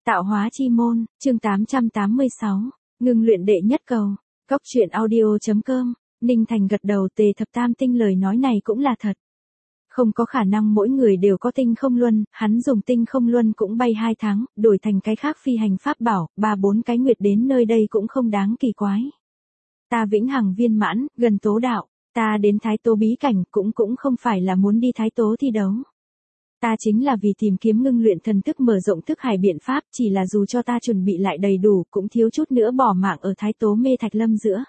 Tạo hóa chi môn, chương 886, ngưng luyện đệ nhất cầu. Cốc truyện audio.com, Ninh Thành gật đầu. Tề Thập Tam Tinh lời nói này cũng là thật. Không có khả năng mỗi người đều có tinh không luân, hắn dùng tinh không luân cũng bay 2 tháng, đổi thành cái khác phi hành pháp bảo, 3-4 cái nguyệt đến nơi đây cũng không đáng kỳ quái. Ta vĩnh hằng viên mãn, gần tố đạo, ta đến Thái Tố bí cảnh cũng không phải là muốn đi Thái Tố thi đấu. Ta chính là vì tìm kiếm ngưng luyện thần thức mở rộng thức hải biện pháp, chỉ là dù cho ta chuẩn bị lại đầy đủ cũng thiếu chút nữa bỏ mạng ở Thái Tố mê thạch lâm giữa.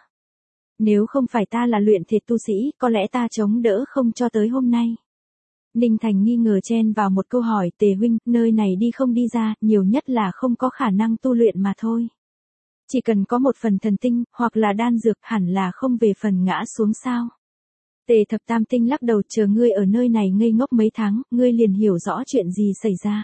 Nếu không phải ta là luyện thiệt tu sĩ, có lẽ ta chống đỡ không cho tới hôm nay. Ninh Thành nghi ngờ chen vào một câu hỏi. Tề huynh, nơi này đi không đi ra, nhiều nhất là không có khả năng tu luyện mà thôi. Chỉ cần có một phần thần tinh, hoặc là đan dược, hẳn là không về phần ngã xuống sao. Tề Thập Tam Tinh lắc đầu. Chờ ngươi ở nơi này ngây ngốc mấy tháng, ngươi liền hiểu rõ chuyện gì xảy ra.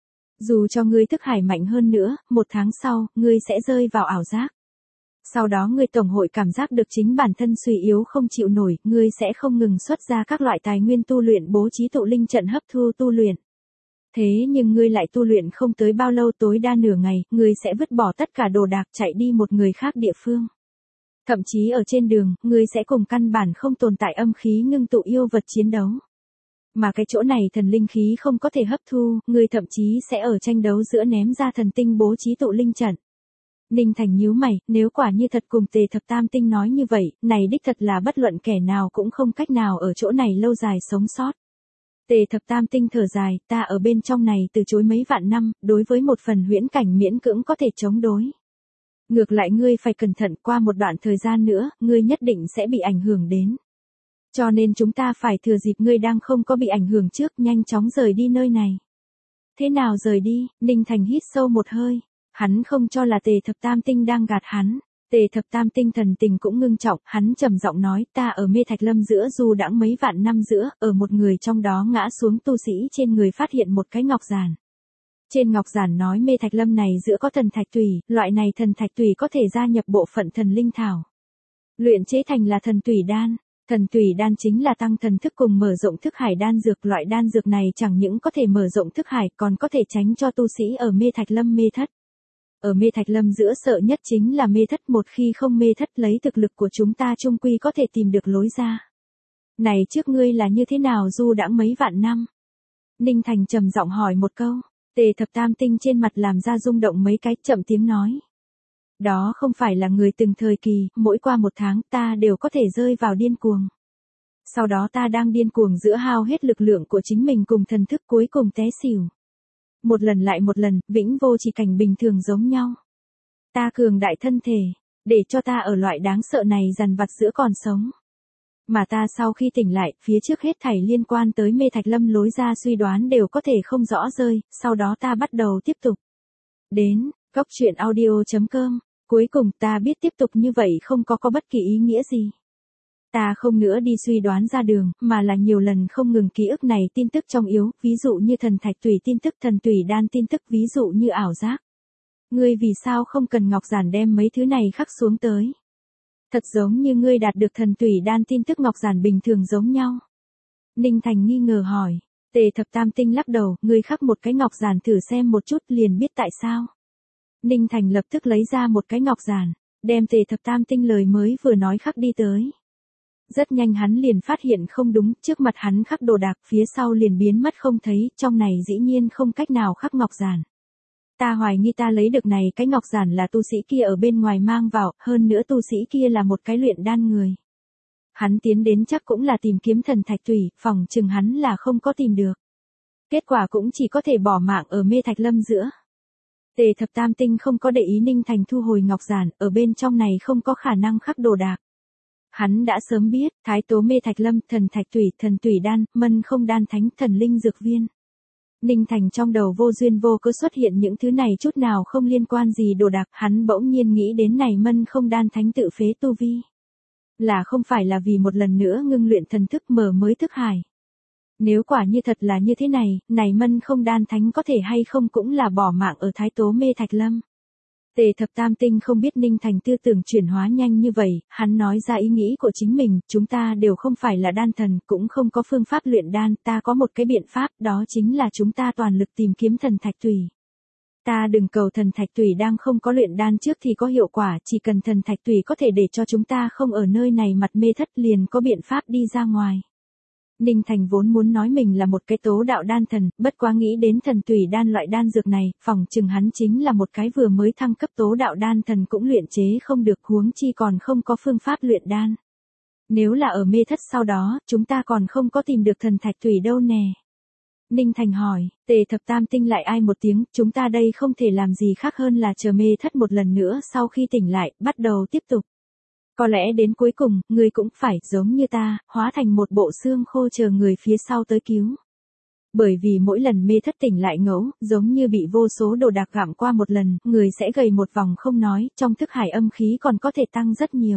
Dù cho ngươi thức hải mạnh hơn nữa, 1 tháng sau, ngươi sẽ rơi vào ảo giác. Sau đó ngươi tổng hội cảm giác được chính bản thân suy yếu không chịu nổi, ngươi sẽ không ngừng xuất ra các loại tài nguyên tu luyện, bố trí tụ linh trận hấp thu tu luyện. Thế nhưng ngươi lại tu luyện không tới bao lâu, tối đa nửa ngày, ngươi sẽ vứt bỏ tất cả đồ đạc chạy đi một người khác địa phương. Thậm chí ở trên đường, ngươi sẽ cùng căn bản không tồn tại âm khí ngưng tụ yêu vật chiến đấu. Mà cái chỗ này thần linh khí không có thể hấp thu, ngươi thậm chí sẽ ở tranh đấu giữa ném ra thần tinh bố trí tụ linh trận. Ninh Thành nhíu mày, nếu quả như thật cùng Tề Thập Tam Tinh nói như vậy, này đích thật là bất luận kẻ nào cũng không cách nào ở chỗ này lâu dài sống sót. Tề Thập Tam Tinh thở dài, ta ở bên trong này từ chối mấy vạn năm, đối với một phần huyễn cảnh miễn cưỡng có thể chống đối. Ngược lại ngươi phải cẩn thận, qua một đoạn thời gian nữa, ngươi nhất định sẽ bị ảnh hưởng đến. Cho nên chúng ta phải thừa dịp ngươi đang không có bị ảnh hưởng trước, nhanh chóng rời đi nơi này. Thế nào rời đi? Ninh Thành hít sâu một hơi. Hắn không cho là Tề Thập Tam Tinh đang gạt hắn. Tề Thập Tam Tinh thần tình cũng ngưng trọng, hắn trầm giọng nói, ta ở mê thạch lâm giữa du đãng mấy vạn năm giữa, ở một người trong đó ngã xuống tu sĩ trên người phát hiện một cái ngọc giản. Trên ngọc giản nói mê thạch lâm này giữa có thần thạch tùy, loại này thần thạch tùy có thể gia nhập bộ phận thần linh thảo. Luyện chế thành là thần tùy đan. Thần tùy đan chính là tăng thần thức cùng mở rộng thức hải đan dược. Loại đan dược này chẳng những có thể mở rộng thức hải, còn có thể tránh cho tu sĩ ở mê thạch lâm mê thất. Ở mê thạch lâm giữa sợ nhất chính là mê thất, một khi không mê thất lấy thực lực của chúng ta chung quy có thể tìm được lối ra. Này trước ngươi là như thế nào du đãng mấy vạn năm? Ninh Thành trầm giọng hỏi một câu. Tề Thập Tam Tinh trên mặt làm ra rung động mấy cái, chậm tiếng nói. Đó không phải là người từng thời kỳ, mỗi qua 1 tháng ta đều có thể rơi vào điên cuồng. Sau đó ta đang điên cuồng giữa hao hết lực lượng của chính mình cùng thần thức, cuối cùng té xỉu. Một lần lại một lần, vĩnh vô chỉ cảnh bình thường giống nhau. Ta cường đại thân thể, để cho ta ở loại đáng sợ này dằn vặt giữa còn sống. Mà ta sau khi tỉnh lại, phía trước hết thảy liên quan tới mê thạch lâm lối ra suy đoán đều có thể không rõ rơi, sau đó ta bắt đầu tiếp tục. Đến, Cốc truyện audio.com, cuối cùng ta biết tiếp tục như vậy không có bất kỳ ý nghĩa gì. Ta không nữa đi suy đoán ra đường, mà là nhiều lần không ngừng ký ức này tin tức trong yếu, ví dụ như thần thạch tùy tin tức, thần tùy đan tin tức, ví dụ như ảo giác. Ngươi vì sao không cần ngọc giản đem mấy thứ này khắc xuống tới? Thật giống như ngươi đạt được thần tùy đan tin tức ngọc giản bình thường giống nhau. Ninh Thành nghi ngờ hỏi. Tề Thập Tam Tinh lắc đầu, ngươi khắc một cái ngọc giản thử xem một chút liền biết tại sao. Ninh Thành lập tức lấy ra một cái ngọc giản, đem Tề Thập Tam Tinh lời mới vừa nói khắc đi tới. Rất nhanh hắn liền phát hiện không đúng, trước mặt hắn khắc đồ đạc, phía sau liền biến mất không thấy, trong này dĩ nhiên không cách nào khắc ngọc giản. Ta hoài nghi ta lấy được này cái ngọc giản là tu sĩ kia ở bên ngoài mang vào, hơn nữa tu sĩ kia là một cái luyện đan người. Hắn tiến đến chắc cũng là tìm kiếm thần thạch tùy, phỏng chừng hắn là không có tìm được. Kết quả cũng chỉ có thể bỏ mạng ở mê thạch lâm giữa. Tề Thập Tam Tinh không có để ý. Ninh Thành thu hồi ngọc giản, ở bên trong này không có khả năng khắc đồ đạc. Hắn đã sớm biết, Thái Tố mê thạch lâm, thần thạch tùy, thần tùy đan, mân không đan thánh, thần linh dược viên. Ninh Thành trong đầu vô duyên vô cớ xuất hiện những thứ này chút nào không liên quan gì đồ đạc, hắn bỗng nhiên nghĩ đến này mân không đan thánh tự phế tu vi. Là không phải là vì một lần nữa ngưng luyện thần thức mở mới thức hải. Nếu quả như thật là như thế này, này mân không đan thánh có thể hay không cũng là bỏ mạng ở Thái Tố mê thạch lâm. Tề Thập Tam Tinh không biết Ninh Thành tư tưởng chuyển hóa nhanh như vậy, hắn nói ra ý nghĩ của chính mình, chúng ta đều không phải là đan thần, cũng không có phương pháp luyện đan, ta có một cái biện pháp, đó chính là chúng ta toàn lực tìm kiếm thần thạch tùy. Ta đừng cầu thần thạch tùy đang không có luyện đan trước thì có hiệu quả, chỉ cần thần thạch tùy có thể để cho chúng ta không ở nơi này mặt mê thất liền có biện pháp đi ra ngoài. Ninh Thành vốn muốn nói mình là một cái tố đạo đan thần, bất quá nghĩ đến thần tùy đan loại đan dược này, phỏng chừng hắn chính là một cái vừa mới thăng cấp tố đạo đan thần cũng luyện chế không được, huống chi còn không có phương pháp luyện đan. Nếu là ở mê thất sau đó, chúng ta còn không có tìm được thần thạch tùy đâu nè. Ninh Thành hỏi, Tề Thập Tam Tinh lại ai một tiếng, chúng ta đây không thể làm gì khác hơn là chờ mê thất một lần nữa, sau khi tỉnh lại, bắt đầu tiếp tục. Có lẽ đến cuối cùng, người cũng phải, giống như ta, hóa thành một bộ xương khô chờ người phía sau tới cứu. Bởi vì mỗi lần mê thất tỉnh lại ngẫu, giống như bị vô số đồ đạc gặm qua một lần, người sẽ gầy một vòng không nói, trong thức hải âm khí còn có thể tăng rất nhiều.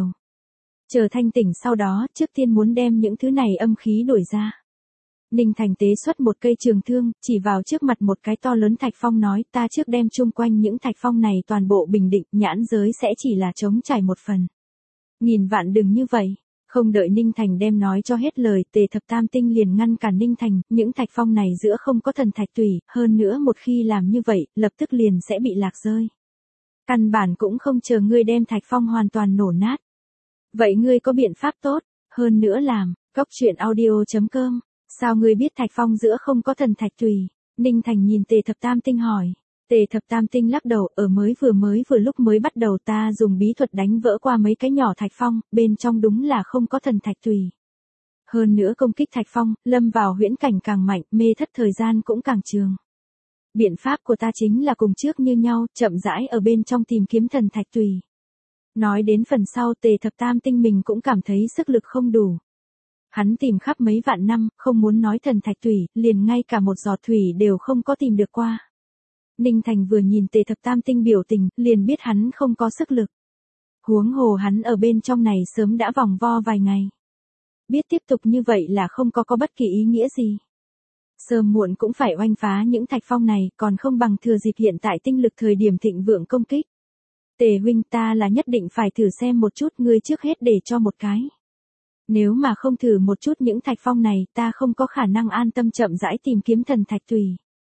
Chờ thanh tỉnh sau đó, trước tiên muốn đem những thứ này âm khí đuổi ra. Ninh Thành tế xuất một cây trường thương, chỉ vào trước mặt một cái to lớn thạch phong nói, ta trước đem chung quanh những thạch phong này toàn bộ bình định, nhãn giới sẽ chỉ là trống trải một phần. Nghìn vạn đừng như vậy. Không đợi Ninh Thành đem nói cho hết lời, Tề Thập Tam Tinh liền ngăn cản Ninh Thành, những thạch phong này giữa không có thần thạch tùy, hơn nữa một khi làm như vậy, lập tức liền sẽ bị lạc rơi. Căn bản cũng không chờ ngươi đem thạch phong hoàn toàn nổ nát. Vậy ngươi có biện pháp tốt, hơn nữa làm, coctruyện.audio.com. Sao ngươi biết thạch phong giữa không có thần thạch tùy? Ninh Thành nhìn Tề Thập Tam Tinh hỏi. Tề Thập Tam Tinh lắc đầu, ở mới vừa lúc mới bắt đầu ta dùng bí thuật đánh vỡ qua mấy cái nhỏ thạch phong, bên trong đúng là không có thần thạch tùy. Hơn nữa công kích thạch phong, lâm vào huyễn cảnh càng mạnh, mê thất thời gian cũng càng trường. Biện pháp của ta chính là cùng trước như nhau, chậm rãi ở bên trong tìm kiếm thần thạch tùy. Nói đến phần sau Tề Thập Tam Tinh mình cũng cảm thấy sức lực không đủ. Hắn tìm khắp mấy vạn năm, không muốn nói thần thạch tùy, liền ngay cả một giọt thủy đều không có tìm được qua. Ninh Thành vừa nhìn Tề Thập Tam Tinh biểu tình, liền biết hắn không có sức lực. Huống hồ hắn ở bên trong này sớm đã vòng vo vài ngày. Biết tiếp tục như vậy là không có bất kỳ ý nghĩa gì. Sớm muộn cũng phải oanh phá những thạch phong này, còn không bằng thừa dịp hiện tại tinh lực thời điểm thịnh vượng công kích. Tề huynh, ta là nhất định phải thử xem một chút, ngươi trước hết để cho một cái. Nếu mà không thử một chút những thạch phong này, ta không có khả năng an tâm chậm rãi tìm kiếm thần thạch tùy.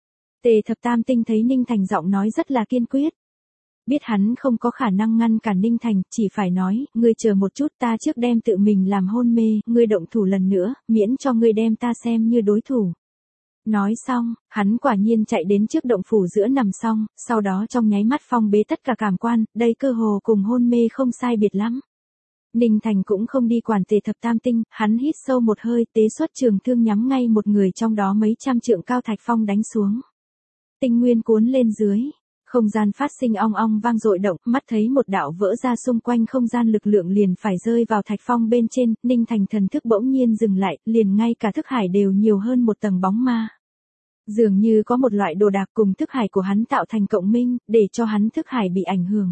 Tề Thập Tam Tinh thấy Ninh Thành giọng nói rất là kiên quyết. Biết hắn không có khả năng ngăn cản Ninh Thành, chỉ phải nói, ngươi chờ một chút, ta trước đem tự mình làm hôn mê, ngươi động thủ lần nữa, miễn cho ngươi đem ta xem như đối thủ. Nói xong, hắn quả nhiên chạy đến trước động phủ giữa nằm xong, sau đó trong nháy mắt phong bế tất cả cảm quan, đây cơ hồ cùng hôn mê không sai biệt lắm. Ninh Thành cũng không đi quản Tề Thập Tam Tinh, hắn hít sâu một hơi, tế xuất trường thương nhắm ngay một người trong đó mấy trăm trượng cao thạch phong đánh xuống. Tinh nguyên cuốn lên dưới, không gian phát sinh ong ong vang dội động, mắt thấy một đạo vỡ ra xung quanh không gian lực lượng liền phải rơi vào thạch phong bên trên, Ninh Thành thần thức bỗng nhiên dừng lại, liền ngay cả thức hải đều nhiều hơn một tầng bóng ma. Dường như có một loại đồ đạc cùng thức hải của hắn tạo thành cộng minh, để cho hắn thức hải bị ảnh hưởng.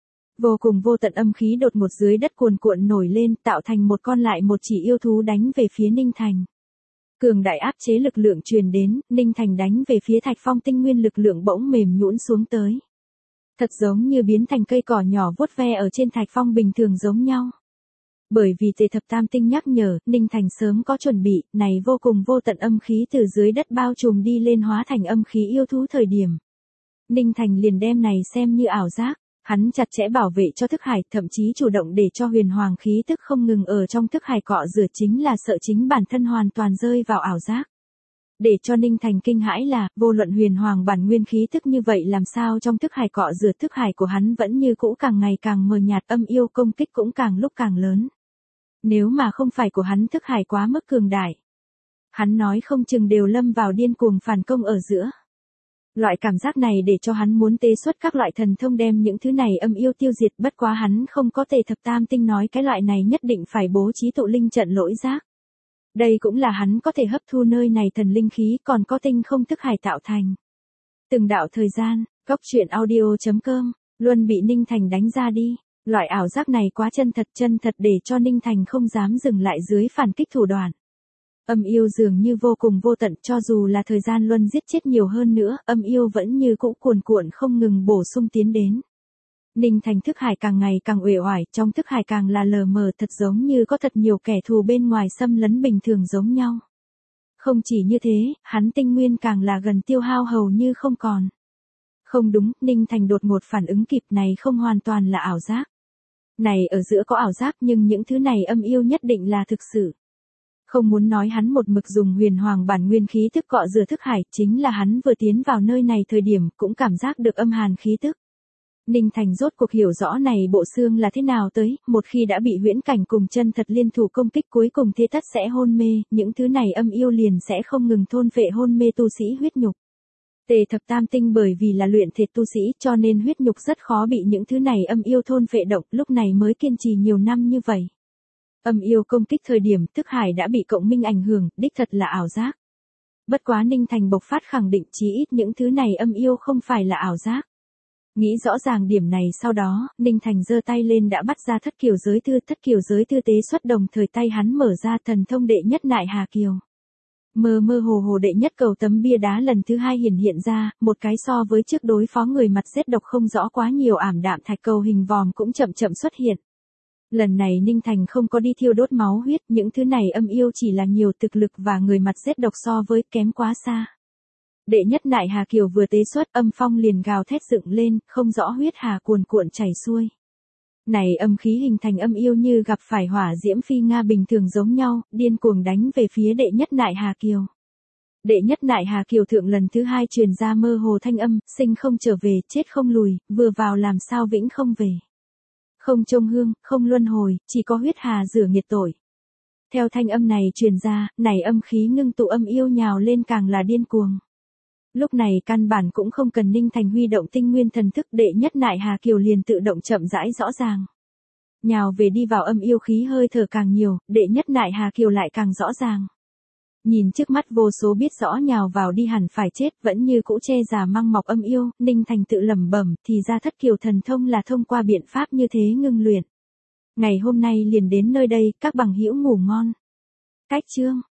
Vô cùng vô tận âm khí đột ngột dưới đất cuồn cuộn nổi lên, tạo thành một con lại một chỉ yêu thú đánh về phía Ninh Thành. Cường đại áp chế lực lượng truyền đến, Ninh Thành đánh về phía thạch phong tinh nguyên lực lượng bỗng mềm nhũn xuống tới. Thật giống như biến thành cây cỏ nhỏ vuốt ve ở trên thạch phong bình thường giống nhau. Bởi vì Tề Thập Tam Tinh nhắc nhở, Ninh Thành sớm có chuẩn bị, này vô cùng vô tận âm khí từ dưới đất bao trùm đi lên hóa thành âm khí yêu thú thời điểm. Ninh Thành liền đem này xem như ảo giác. Hắn chặt chẽ bảo vệ cho thức hải, thậm chí chủ động để cho huyền hoàng khí tức không ngừng ở trong thức hải cọ rửa, chính là sợ chính bản thân hoàn toàn rơi vào ảo giác. Để cho Ninh Thành kinh hãi là, vô luận huyền hoàng bản nguyên khí tức như vậy làm sao trong thức hải cọ rửa, thức hải của hắn vẫn như cũ càng ngày càng mờ nhạt, âm yêu công kích cũng càng lúc càng lớn. Nếu mà không phải của hắn thức hải quá mức cường đại, hắn nói không chừng đều lâm vào điên cuồng phản công ở giữa. Loại cảm giác này để cho hắn muốn tế xuất các loại thần thông đem những thứ này âm yêu tiêu diệt, bất quá hắn không có Tề Thập Tam Tinh nói cái loại này nhất định phải bố trí tụ linh trận lỗi giác. Đây cũng là hắn có thể hấp thu nơi này thần linh khí, còn có tinh không thức hải tạo thành. Từng đạo thời gian, coctruyện.audio.com, luôn bị Ninh Thành đánh ra đi. Loại ảo giác này quá chân thật để cho Ninh Thành không dám dừng lại dưới phản kích thủ đoạn. Âm yêu dường như vô cùng vô tận, cho dù là thời gian luân giết chết nhiều hơn nữa, âm yêu vẫn như cũ cuồn cuộn không ngừng bổ sung tiến đến. Ninh Thành thức hải càng ngày càng uể oải, trong thức hải càng là lờ mờ, thật giống như có thật nhiều kẻ thù bên ngoài xâm lấn bình thường giống nhau. Không chỉ như thế, hắn tinh nguyên càng là gần tiêu hao hầu như không còn. Không đúng, Ninh Thành đột ngột phản ứng kịp, này không hoàn toàn là ảo giác. Này ở giữa có ảo giác nhưng những thứ này âm yêu nhất định là thực sự. Không muốn nói hắn một mực dùng huyền hoàng bản nguyên khí tức cọ rửa thức hải, chính là hắn vừa tiến vào nơi này thời điểm cũng cảm giác được âm hàn khí tức. Ninh Thành rốt cuộc hiểu rõ này bộ xương là thế nào tới, một khi đã bị huyễn cảnh cùng chân thật liên thủ công kích cuối cùng thế tất sẽ hôn mê, những thứ này âm yêu liền sẽ không ngừng thôn phệ hôn mê tu sĩ huyết nhục. Tề thập tam tinh bởi vì là luyện thể tu sĩ cho nên huyết nhục rất khó bị những thứ này âm yêu thôn phệ động, lúc này mới kiên trì nhiều năm như vậy. Âm yêu công kích thời điểm thức hải đã bị cộng minh ảnh hưởng, đích thật là ảo giác. Bất quá Ninh Thành bộc phát khẳng định chí ít những thứ này âm yêu không phải là ảo giác. Nghĩ rõ ràng điểm này sau đó, Ninh Thành giơ tay lên đã bắt ra thất kiều giới thư tế xuất đồng thời tay hắn mở ra thần thông đệ nhất nại hà kiều. Mơ mơ hồ hồ đệ nhất cầu tấm bia đá lần thứ hai hiện ra, một cái so với trước đối phó người mặt rét độc không rõ quá nhiều ảm đạm thạch cầu hình vòm cũng chậm chậm xuất hiện. Lần này Ninh Thành không có đi thiêu đốt máu huyết, những thứ này âm yêu chỉ là nhiều thực lực và người mặt rét độc so với kém quá xa. Đệ nhất nại hà kiều vừa tế xuất âm phong liền gào thét dựng lên, không rõ huyết hà cuồn cuộn chảy xuôi. Này âm khí hình thành âm yêu như gặp phải hỏa diễm phi nga bình thường giống nhau, điên cuồng đánh về phía đệ nhất nại hà kiều. Đệ nhất nại hà kiều thượng lần thứ hai truyền ra mơ hồ thanh âm, sinh không trở về, chết không lùi, vừa vào làm sao vĩnh không về. Không trông hương, không luân hồi, chỉ có huyết hà rửa nghiệt tội. Theo thanh âm này truyền ra, này âm khí ngưng tụ âm yêu nhào lên càng là điên cuồng. Lúc này căn bản cũng không cần Ninh Thành huy động tinh nguyên thần thức, đệ nhất nại hà kiều liền tự động chậm rãi rõ ràng. Nhào về đi vào âm yêu khí hơi thở càng nhiều, đệ nhất nại hà kiều lại càng rõ ràng. Nhìn trước mắt vô số biết rõ nhào vào đi hẳn phải chết vẫn như cũ che già măng mọc âm yêu, Ninh Thành tự lẩm bẩm thì ra thất kiều thần thông là thông qua biện pháp như thế ngưng luyện. Ngày hôm nay liền đến nơi đây, các bằng hữu ngủ ngon. Cách chương